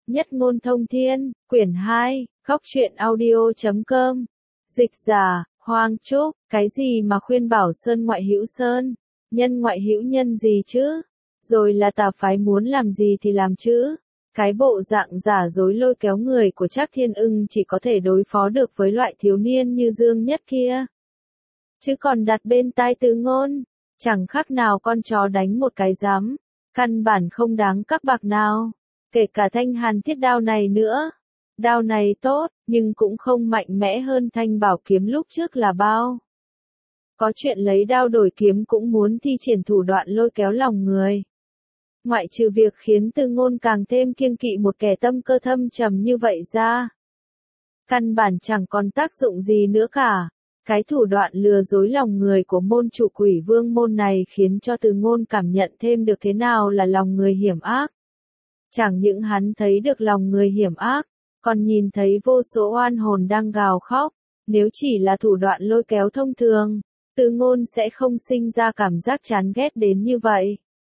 Nhất ngôn thông thiên, quyển 2, góc truyện audio.com. Dịch giả, Hoàng Trúc, cái gì mà khuyên bảo Sơn ngoại hữu Sơn, nhân ngoại hữu nhân gì chứ? Rồi là tà phái muốn làm gì thì làm chứ? Cái bộ dạng giả dối lôi kéo người của Trác Thiên Ưng chỉ có thể đối phó được với loại thiếu niên như Dương Nhất kia. Chứ còn đặt bên tai Từ Ngôn, chẳng khác nào con chó đánh một cái giám, căn bản không đáng các bạc nào. Kể cả thanh hàn thiết đao này nữa. Đao này tốt, nhưng cũng không mạnh mẽ hơn thanh bảo kiếm lúc trước là bao. Có chuyện lấy đao đổi kiếm cũng muốn thi triển thủ đoạn lôi kéo lòng người. Ngoại trừ việc khiến Từ Ngôn càng thêm kiêng kỵ một kẻ tâm cơ thâm trầm như vậy ra. Căn bản chẳng còn tác dụng gì nữa cả. Cái thủ đoạn lừa dối lòng người của môn chủ Quỷ Vương môn này khiến cho Từ Ngôn cảm nhận thêm được thế nào là lòng người hiểm ác. Chẳng những hắn thấy được lòng người hiểm ác, còn nhìn thấy vô số oan hồn đang gào khóc. Nếu chỉ là thủ đoạn lôi kéo thông thường, Từ Ngôn sẽ không sinh ra cảm giác chán ghét đến như vậy.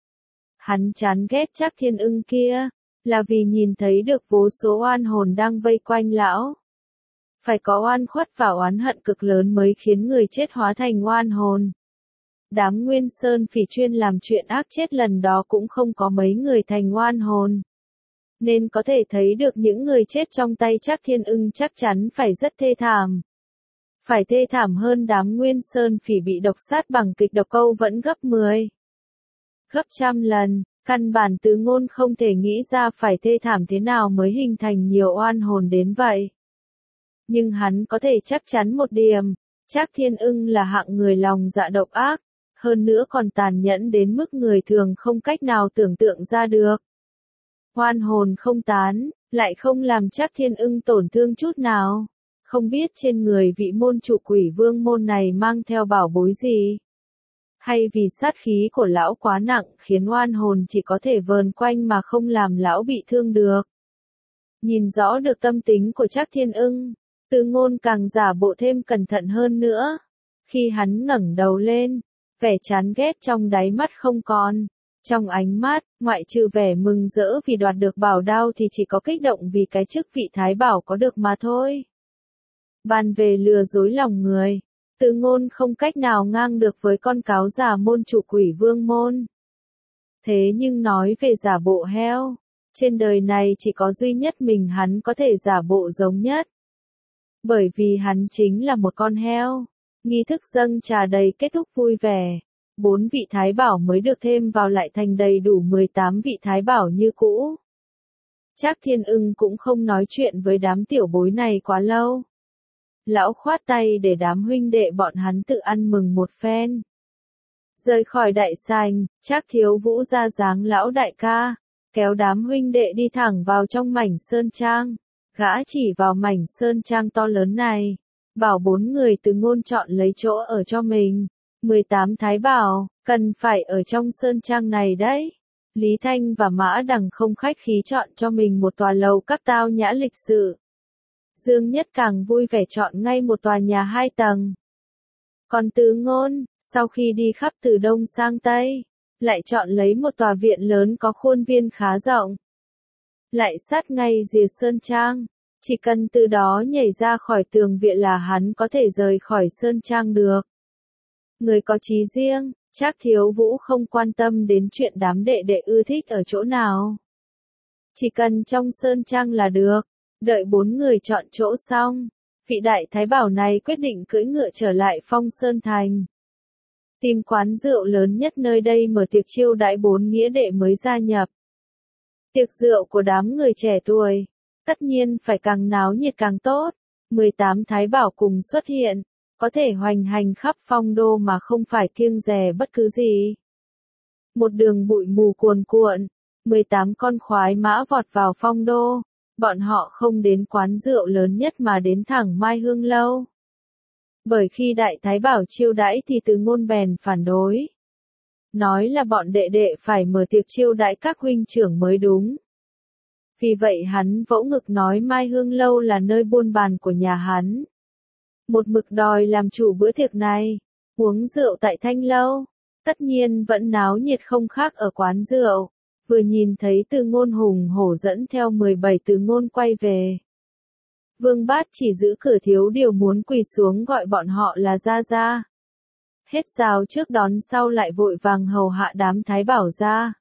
Hắn chán ghét Trác Thiên Ưng kia, là vì nhìn thấy được vô số oan hồn đang vây quanh lão. Phải có oan khuất và oán hận cực lớn mới khiến người chết hóa thành oan hồn. Đám Nguyên Sơn Phỉ chuyên làm chuyện ác chết lần đó cũng không có mấy người thành oan hồn. Nên có thể thấy được những người chết trong tay Trác Thiên Ưng chắc chắn phải rất thê thảm. Phải thê thảm hơn đám Nguyên Sơn Phỉ bị độc sát bằng kịch độc câu vẫn gấp 10. Gấp trăm lần, căn bản Từ Ngôn không thể nghĩ ra phải thê thảm thế nào mới hình thành nhiều oan hồn đến vậy. Nhưng hắn có thể chắc chắn một điểm, Trác Thiên Ưng là hạng người lòng dạ độc ác, hơn nữa còn tàn nhẫn đến mức người thường không cách nào tưởng tượng ra được. Oan hồn không tán, lại không làm Trác Thiên Ưng tổn thương chút nào. Không biết trên người vị môn chủ Quỷ Vương môn này mang theo bảo bối gì? Hay vì sát khí của lão quá nặng khiến oan hồn chỉ có thể vờn quanh mà không làm lão bị thương được? Nhìn rõ được tâm tính của Trác Thiên Ưng, Từ Ngôn càng giả bộ thêm cẩn thận hơn nữa. Khi hắn ngẩng đầu lên, vẻ chán ghét trong đáy mắt không còn. Trong ánh mắt, ngoại trừ vẻ mừng rỡ vì đoạt được bảo đao thì chỉ có kích động vì cái chức vị thái bảo có được mà thôi. Bàn về lừa dối lòng người, Từ Ngôn không cách nào ngang được với con cáo già môn chủ Quỷ Vương môn. Thế nhưng nói về giả bộ heo, trên đời này chỉ có duy nhất mình hắn có thể giả bộ giống nhất. Bởi vì hắn chính là một con heo. Nghi thức dâng trà đầy kết thúc vui vẻ. 4 vị thái bảo mới được thêm vào lại thành đầy đủ 18 vị thái bảo như cũ. Trác Thiên Ưng cũng không nói chuyện với đám tiểu bối này quá lâu. Lão khoát tay để đám huynh đệ bọn hắn tự ăn mừng một phen. Rời khỏi đại sảnh, Trác Thiếu Vũ ra dáng lão đại ca, kéo đám huynh đệ đi thẳng vào trong mảnh sơn trang. Gã chỉ vào mảnh sơn trang to lớn này, bảo 4 người Từ Ngôn chọn lấy chỗ ở cho mình. 18 thái bảo, cần phải ở trong sơn trang này đấy. Lý Thanh và Mã Đằng không khách khí chọn cho mình một tòa lầu các tao nhã lịch sự. Dương Nhất càng vui vẻ chọn ngay một tòa nhà 2 tầng. Còn Từ Ngôn, sau khi đi khắp từ đông sang tây, lại chọn lấy một tòa viện lớn có khuôn viên khá rộng. Lại sát ngay rìa sơn trang, chỉ cần từ đó nhảy ra khỏi tường viện là hắn có thể rời khỏi sơn trang được. Người có chí riêng, Trác Thiếu Vũ không quan tâm đến chuyện đám đệ đệ ưa thích ở chỗ nào. Chỉ cần trong sơn trang là được. Đợi 4 người chọn chỗ xong, vị đại thái bảo này quyết định cưỡi ngựa trở lại Phong Sơn Thành. Tìm quán rượu lớn nhất nơi đây mở tiệc chiêu đãi 4 nghĩa đệ mới gia nhập. Tiệc rượu của đám người trẻ tuổi, tất nhiên phải càng náo nhiệt càng tốt. 18 thái bảo cùng xuất hiện, có thể hoành hành khắp phong đô mà không phải kiêng dè bất cứ gì. Một đường bụi mù cuồn cuộn, 18 con khoái mã vọt vào phong đô. Bọn họ không đến quán rượu lớn nhất mà đến thẳng Mai Hương Lâu. Bởi khi đại thái bảo chiêu đãi thì Từ Ngôn bèn phản đối. Nói là bọn đệ đệ phải mở tiệc chiêu đãi các huynh trưởng mới đúng. Vì vậy hắn vỗ ngực nói Mai Hương Lâu là nơi buôn bàn của nhà hắn. Một mực đòi làm chủ bữa tiệc này, uống rượu tại Thanh Lâu. Tất nhiên vẫn náo nhiệt không khác ở quán rượu. vừa nhìn thấy Từ Ngôn hùng hổ dẫn theo 17 Từ Ngôn quay về. Vương Bát chỉ giữ cửa thiếu điều muốn quỳ xuống gọi bọn họ là ra ra. Hết rào trước đón sau lại vội vàng hầu hạ đám Thái Bảo ra.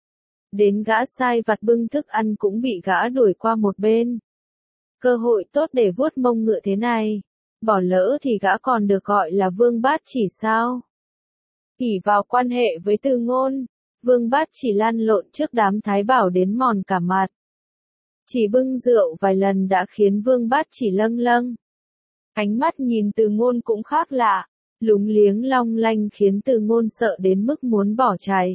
Đến gã sai vặt bưng thức ăn cũng bị gã đuổi qua một bên. Cơ hội tốt để vuốt mông ngựa thế này, bỏ lỡ thì gã còn được gọi là Vương Bát chỉ sao? ỷ vào quan hệ với Từ Ngôn, Vương Bát chỉ lăn lộn trước đám Thái Bảo đến mòn cả mặt. Chỉ bưng rượu vài lần đã khiến Vương Bát chỉ lâng lâng. Ánh mắt nhìn Từ Ngôn cũng khác lạ, lúng liếng long lanh khiến Từ Ngôn sợ đến mức muốn bỏ chạy.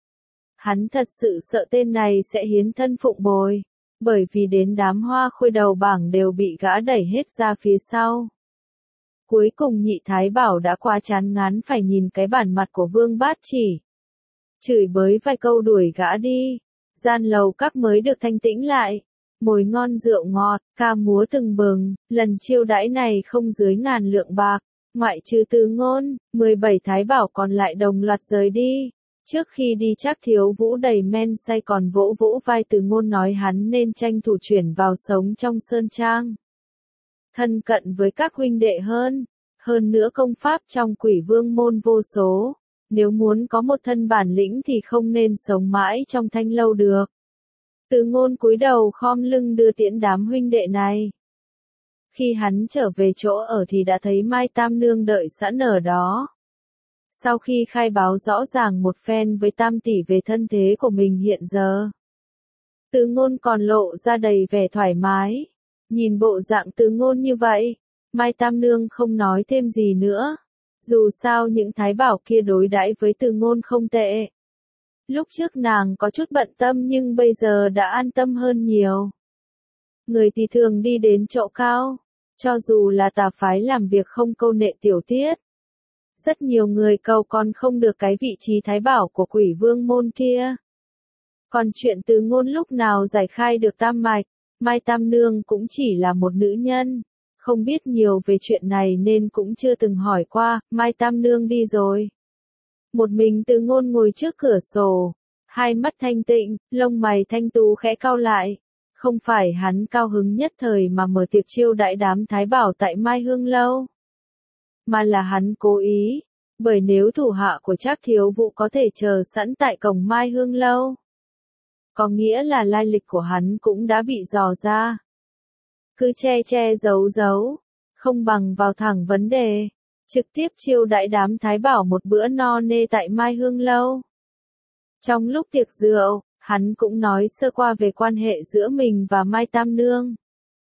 Hắn thật sự sợ tên này sẽ hiến thân phụng bồi, bởi vì đến đám hoa khôi đầu bảng đều bị gã đẩy hết ra phía sau. Cuối cùng nhị Thái Bảo đã quá chán ngán phải nhìn cái bản mặt của Vương Bát chỉ. Chửi bới vài câu đuổi gã đi, gian lầu các mới được thanh tĩnh lại. Mồi ngon rượu ngọt, ca múa từng bừng, lần chiêu đãi này không dưới 1000 lượng bạc, ngoại trừ Từ Ngôn, 17 Thái Bảo còn lại đồng loạt rời đi. Trước khi đi Trác Thiếu Vũ đầy men say còn vỗ vỗ vai Từ Ngôn nói hắn nên tranh thủ chuyển vào sống trong sơn trang. Thân cận với các huynh đệ hơn nữa công pháp trong Quỷ Vương môn vô số, nếu muốn có một thân bản lĩnh thì không nên sống mãi trong thanh lâu được. Từ Ngôn cúi đầu khom lưng đưa tiễn đám huynh đệ này. Khi hắn trở về chỗ ở thì đã thấy Mai Tam Nương đợi sẵn ở đó. Sau khi khai báo rõ ràng một phen với Tam tỷ về thân thế của mình hiện giờ, Từ Ngôn còn lộ ra đầy vẻ thoải mái. Nhìn bộ dạng Từ Ngôn như vậy, Mai Tam Nương không nói thêm gì nữa. Dù sao những Thái Bảo kia đối đãi với Từ Ngôn không tệ. Lúc trước nàng có chút bận tâm nhưng bây giờ đã an tâm hơn nhiều. Người thì thường đi đến chỗ cao, cho dù là tà phái làm việc không câu nệ tiểu tiết. Rất nhiều người cầu còn không được cái vị trí Thái Bảo của Quỷ Vương môn kia. Còn chuyện Từ Ngôn lúc nào giải khai được tam mạch, Mai Tam Nương cũng chỉ là một nữ nhân, không biết nhiều về chuyện này nên cũng chưa từng hỏi qua. Mai Tam Nương đi rồi. Một mình Từ Ngôn ngồi trước cửa sổ, hai mắt thanh tịnh, lông mày thanh tú khẽ cau lại. Không phải hắn cao hứng nhất thời mà mở tiệc chiêu đãi đám Thái Bảo tại Mai Hương Lâu, mà là hắn cố ý, bởi nếu thủ hạ của Trác Thiếu Vũ có thể chờ sẵn tại cổng Mai Hương Lâu, có nghĩa là lai lịch của hắn cũng đã bị dò ra. Cứ che giấu, không bằng vào thẳng vấn đề, trực tiếp chiêu đãi đám Thái Bảo một bữa no nê tại Mai Hương Lâu. Trong lúc tiệc rượu, hắn cũng nói sơ qua về quan hệ giữa mình và Mai Tam Nương.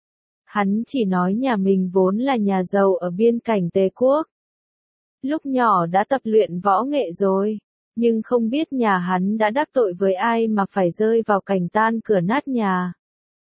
Hắn chỉ nói nhà mình vốn là nhà giàu ở biên cảnh Tề Quốc. Lúc nhỏ đã tập luyện võ nghệ rồi, nhưng không biết nhà hắn đã đắc tội với ai mà phải rơi vào cảnh tan cửa nát nhà.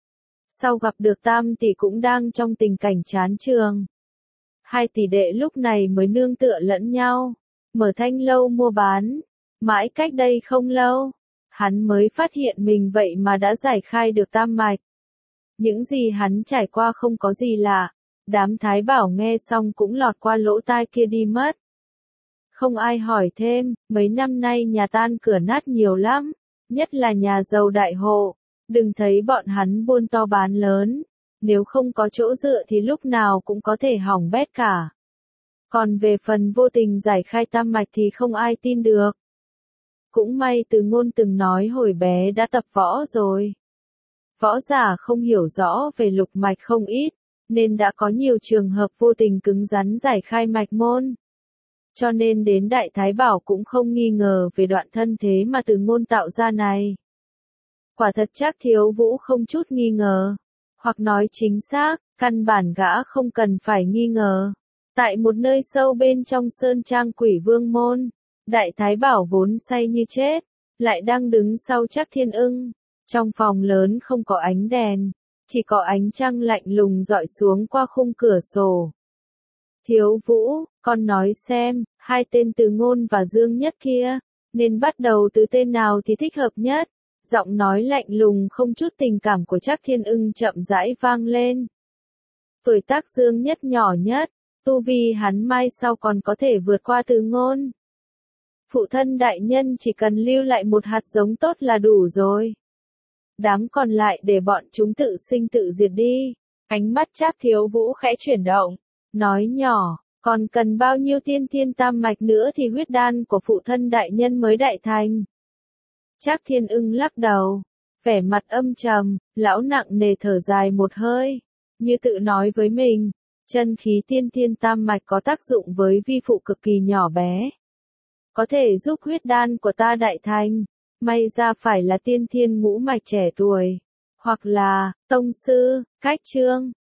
Sau gặp được Tam tỷ cũng đang trong tình cảnh chán trường. Hai tỷ đệ lúc này mới nương tựa lẫn nhau, mở thanh lâu mua bán. Mãi cách đây không lâu, hắn mới phát hiện mình vậy mà đã giải khai được tam mạch. Những gì hắn trải qua không có gì lạ, đám Thái Bảo nghe xong cũng lọt qua lỗ tai kia đi mất. Không ai hỏi thêm, mấy năm nay nhà tan cửa nát nhiều lắm, nhất là nhà giàu đại hộ, đừng thấy bọn hắn buôn to bán lớn, nếu không có chỗ dựa thì lúc nào cũng có thể hỏng bét cả. Còn về phần vô tình giải khai tam mạch thì không ai tin được. Cũng may Từ Ngôn từng nói hồi bé đã tập võ rồi. Võ giả không hiểu rõ về lục mạch không ít, nên đã có nhiều trường hợp vô tình cứng rắn giải khai mạch môn. Cho nên đến Đại Thái Bảo cũng không nghi ngờ về đoạn thân thế mà Từ Ngôn tạo ra này. Quả thật Trác Thiếu Vũ không chút nghi ngờ, hoặc nói chính xác, căn bản gã không cần phải nghi ngờ. Tại một nơi sâu bên trong sơn trang Quỷ Vương môn, Đại Thái Bảo vốn say như chết, lại đang đứng sau Trác Thiên Ưng. Trong phòng lớn không có ánh đèn, chỉ có ánh trăng lạnh lùng dọi xuống qua khung cửa sổ. Thiếu Vũ, con nói xem, hai tên Từ Ngôn và Dương Nhất kia, nên bắt đầu từ tên nào thì thích hợp nhất? Giọng nói lạnh lùng không chút tình cảm của Trác Thiên Ưng chậm rãi vang lên. Tuổi tác Dương Nhất nhỏ nhất, tu vi hắn mai sau còn có thể vượt qua Từ Ngôn. Phụ thân đại nhân chỉ cần lưu lại một hạt giống tốt là đủ rồi. Đám còn lại để bọn chúng tự sinh tự diệt đi. Ánh mắt Trác Thiếu Vũ khẽ chuyển động, nói nhỏ, còn cần bao nhiêu tiên thiên tam mạch nữa thì huyết đan của phụ thân đại nhân mới đại thành. Trác Thiên Ưng lắc đầu, vẻ mặt âm trầm, lão nặng nề thở dài một hơi, như tự nói với mình, chân khí tiên thiên tam mạch có tác dụng với vi phụ cực kỳ nhỏ bé. Có thể giúp huyết đan của ta đại thành, may ra phải là tiên thiên ngũ mạch trẻ tuổi, hoặc là, tông sư, cách trương,